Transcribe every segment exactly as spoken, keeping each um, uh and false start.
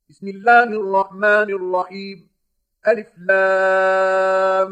بسم الله الرحمن الرحيم. ألف لام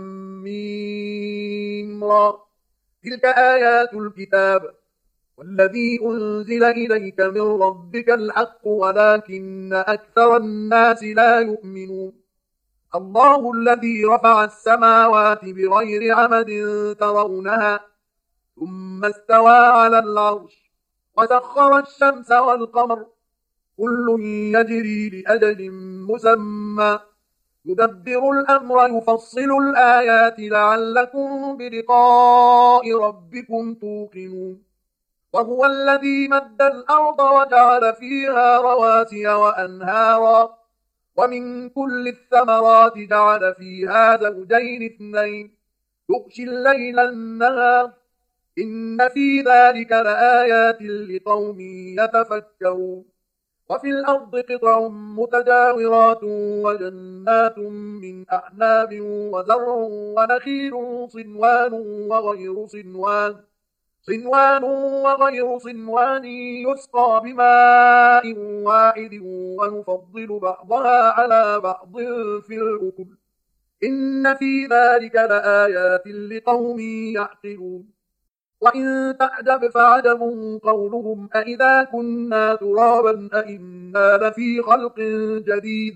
ميم را. تلك آيات الكتاب والذي أنزل إليك من ربك الحق ولكن أكثر الناس لا يؤمنون. الله الذي رفع السماوات بغير عمد ترونها ثم استوى على العرش وسخر الشمس والقمر كل يجري لأجل مسمى يدبر الأمر يفصل الآيات لعلكم بلقاء ربكم توقنون. وهو الذي مد الأرض وجعل فيها رواسي وأنهارا ومن كل الثمرات جعل فيها زوجين اثنين يغشي الليل النهار إن في ذلك لآيات لقوم يتفكرون. وفي الأرض قطع متجاورات وجنات من أعناب وزرع ونخيل صنوان وغير صنوان صنوان وغير صنوان يسقى بماء واحد ونفضل بعضها على بعض في الأكل إن في ذلك لآيات لقوم يعقلون. وإن تعجب فعجب قولهم أإذا كنا ترابا أإنا لفي خلق جديد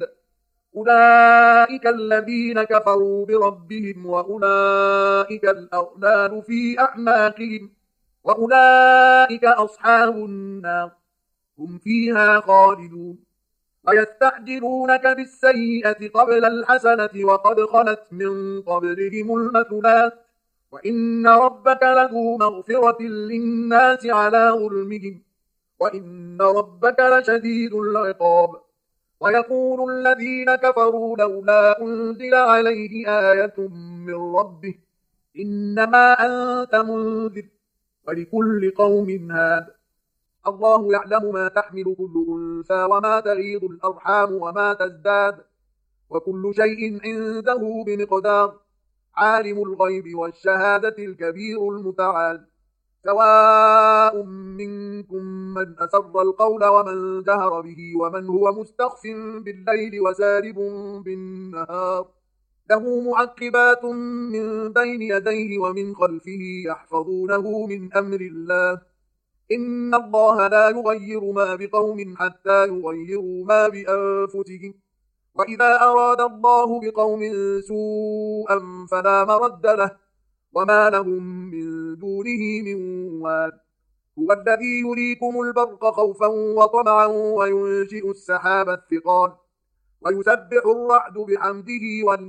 أولئك الذين كفروا بربهم وأولئك الأغلال في أعناقهم وأولئك أصحاب النار هم فيها خالدون. ويستعجلونك بالسيئة قبل الحسنة وقد خلت من قبلهم المثلات وإن ربك لذو مغفرة للناس على ظلمهم وإن ربك لشديد العقاب. ويقول الذين كفروا لولا أنزل عليه آية من ربه إنما أنت منذر ولكل قوم هاد. الله يعلم ما تحمل كل أنثى وما تغيض الأرحام وما تزداد وكل شيء عنده بمقدار. عالم الغيب والشهادة الكبير المتعال. سواء منكم من أسر القول ومن جهر به ومن هو مستخف بالليل وسارب بالنهار له معقبات من بين يديه ومن خلفه يحفظونه من أمر الله إن الله لا يغير ما بقوم حتى يغيروا ما بأنفسهم وإذا أراد الله بقوم سوءا فلا مرد له وما لهم من دونه من وال. هو الذي يريكم البرق خوفا وطمعا وينشئ السحاب الثقال ويسبح الرعد بحمده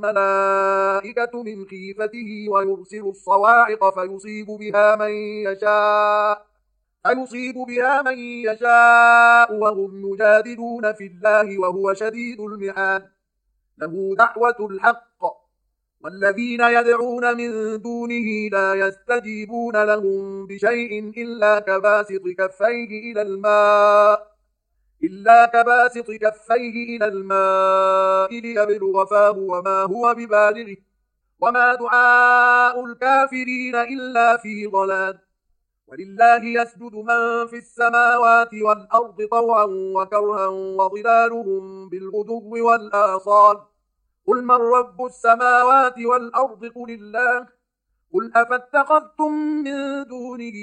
والملائكة من خيفته ويرسل الصواعق فيصيب بها من يشاء فيصيب بها من يشاء وهم يجادلون في الله وهو شديد المحال. له دعوة الحق والذين يدعون من دونه لا يستجيبون لهم بشيء إلا كباسط كفيه إلى الماء إلا كباسط كفيه إلى الماء ليبلغ فاه وما هو ببالغه وما دعاء الكافرين إلا في ضلال. ولله يسجد من في السماوات والأرض طوعا وكرها وظلالهم بالغدو والآصال. قل من رب السماوات والأرض قل الله قل أفاتخذتم من دونه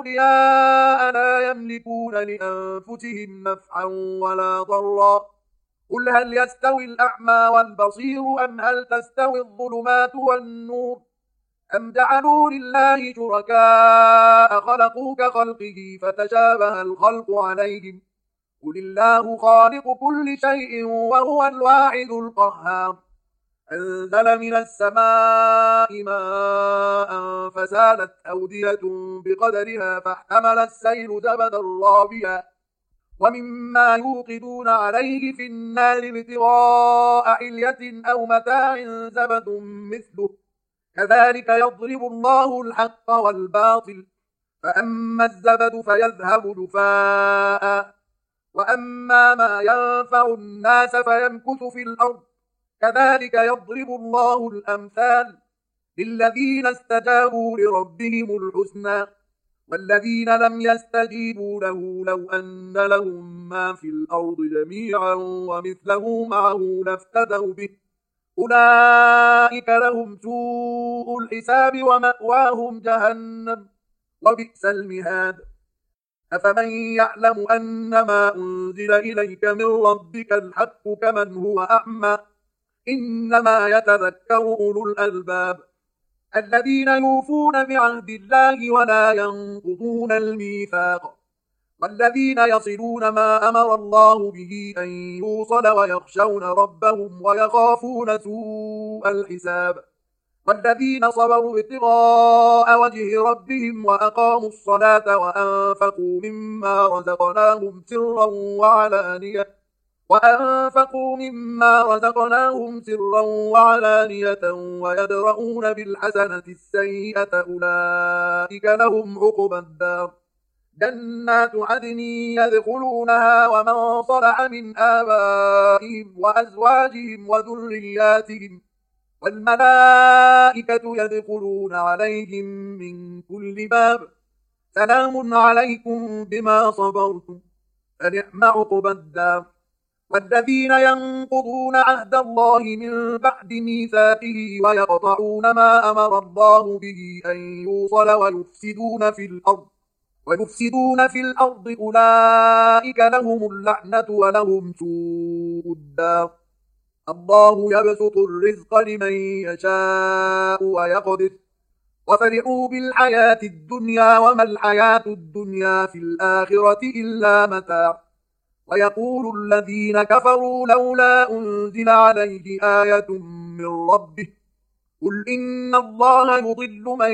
أولياء لا يملكون لأنفسهم نفعا ولا ضرا قل هل يستوي الأعمى والبصير أم هل تستوي الظلمات والنور أم جعلوا لله شركاء خلقوا كخلقه فتشابه الخلق عليهم قل الله خالق كل شيء وهو الواحد القهار. أنزل من السماء ماء فسالت أودية بقدرها فاحتمل السيل زبدا رابيا ومما يوقدون عليه في النار ابتغاء حلية أو متاع زبد مثله كذلك يضرب الله الحق والباطل فأما الزبد فيذهب جفاء وأما ما ينفع الناس فيمكث في الأرض كذلك يضرب الله الأمثال للذين استجابوا لربهم الحسنى والذين لم يستجيبوا له لو أن لهم ما في الأرض جميعا ومثله معه لافتدوا به أولئك لهم سوء الحساب ومأواهم جهنم وبئس المهاد. أفمن يعلم أنما أنزل إليك من ربك الحق كمن هو أعمى إنما يتذكر أولو الألباب الذين يوفون بعهد الله ولا ينقضون الميثاق والذين يصلون ما أمر الله به أن يوصل ويخشون ربهم ويخافون سوء الحساب والذين صبروا ابتغاء وجه ربهم وأقاموا الصلاة وأنفقوا مما رزقناهم سرا وعلانية وأنفقوا مما رزقناهم سرا وعلانية ويدرؤون بالحسنة السيئة أولئك لهم عقبى الدار جنات عدن يدخلونها ومن صلح من آبائهم وأزواجهم وذرياتهم والملائكة يدخلون عليهم من كل باب سلام عليكم بما صبرتم فنعم عقبى الدار. والذين ينقضون عهد الله من بعد ميثاقه ويقطعون ما أمر الله به أن يوصل ويفسدون في الأرض ويفسدون في الأرض أولئك لهم اللعنة ولهم سوء الدار. الله يبسط الرزق لمن يشاء ويقدر وفرحوا بالحياة الدنيا وما الحياة الدنيا في الآخرة إلا متاع. ويقول الذين كفروا لولا أنزل عليه آية من ربه قل إن الله يضل من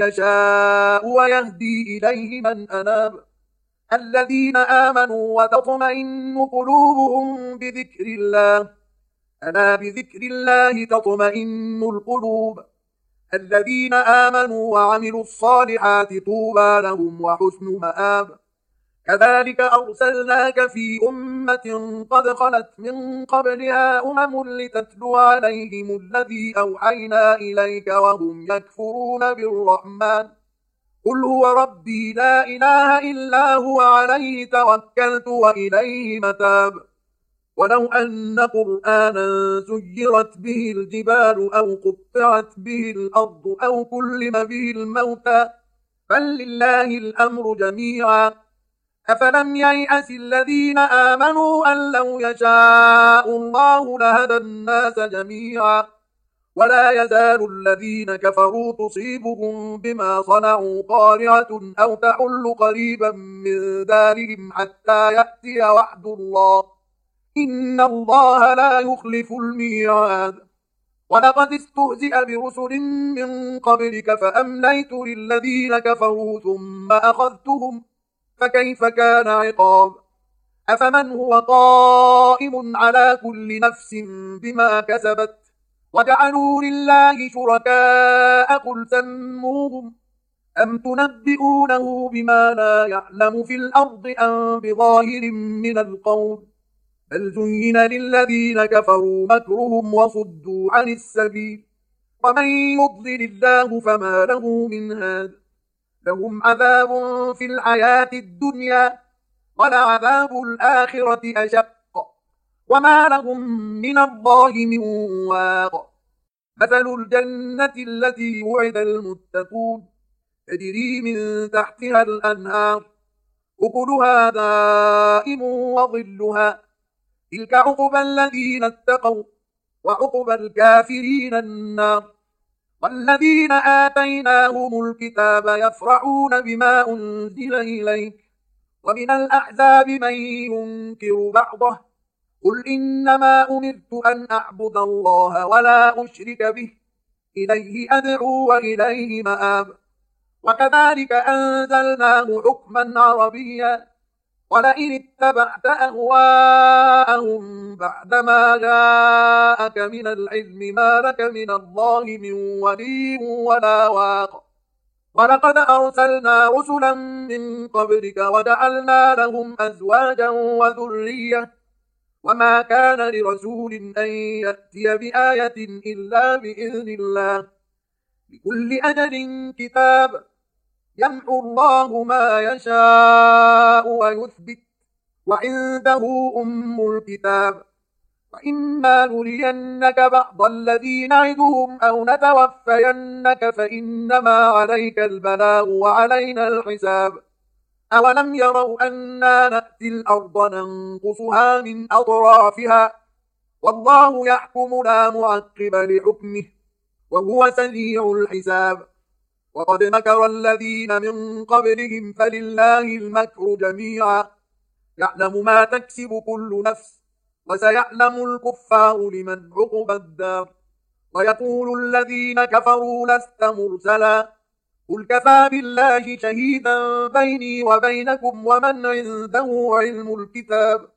يشاء ويهدي إليه من أناب الذين آمنوا وتطمئن قلوبهم بذكر الله ألا بذكر الله تطمئن القلوب الذين آمنوا وعملوا الصالحات طوبى لهم وحسن مآب. كذلك أرسلناك في أمة قد خلت من قبلها أمم لتتلو عليهم الذي أوحينا إليك وهم يكفرون بالرحمن قل هو ربي لا إله إلا هو عليه توكلت وإليه متاب. ولو أن قرآنا سيرت به الجبال أو قطعت به الأرض أو كلم به الموتى بل لله الأمر جميعا أفلم ييأس الذين آمنوا أن لو يشاء الله لهدى الناس جميعا ولا يزال الذين كفروا تصيبهم بما صنعوا قارعة أو تحل قريبا من دارهم حتى يأتي وعد الله إن الله لا يخلف الميعاد. ولقد استهزئ برسل من قبلك فأمليت للذين كفروا ثم أخذتهم فكيف كان عقاب. أفمن هو قائم على كل نفس بما كسبت وجعلوا لله شركاء قل سموهم أم تنبئونه بما لا يعلم في الأرض أم بظاهر من القول بل زين للذين كفروا مكرهم وصدوا عن السبيل ومن يضلل الله فما له من هاد لهم عذاب في الحياة الدنيا ولعذاب الآخرة أشق وما لهم من الله من واق. مثل الجنة التي وعد المتقون تجري من تحتها الأنهار أكلها دائم وظلها تلك عقبى الذين اتقوا وعقبى الكافرين النار. والذين آتيناهم الكتاب يفرحون بما أنزل إليك ومن الأحزاب من ينكر بعضه قل إنما أمرت أن أعبد الله ولا أشرك به إليه أدعو وإليه مآب. وكذلك أنزلناه حكما عربيا ولئن اتبعت أهواءهم بعدما جاءك من العلم ما لك من الله من ولي ولا واق. ولقد أرسلنا رسلا من قبلك وجعلنا لهم أزواجا وذرية وما كان لرسول أن يأتي بآية إلا بإذن الله لكل أجل كتاب يمحو الله ما يشاء ويثبت وعنده أم الكتاب وإما نرينك بعض الذي نعدهم أو نتوفينك فإنما عليك البلاغ وعلينا الحساب أولم يروا أنا نأتي الأرض ننقصها من أطرافها والله يحكم لا معقب لحكمه وهو سريع الحساب وقد مكر الذين من قبلهم فلله المكر جميعا يعلم ما تكسب كل نفس وسيعلم الكفار لمن عقبى الدار ويقول الذين كفروا لست مرسلا قل كفى بالله شهيدا بيني وبينكم ومن عنده علم الكتاب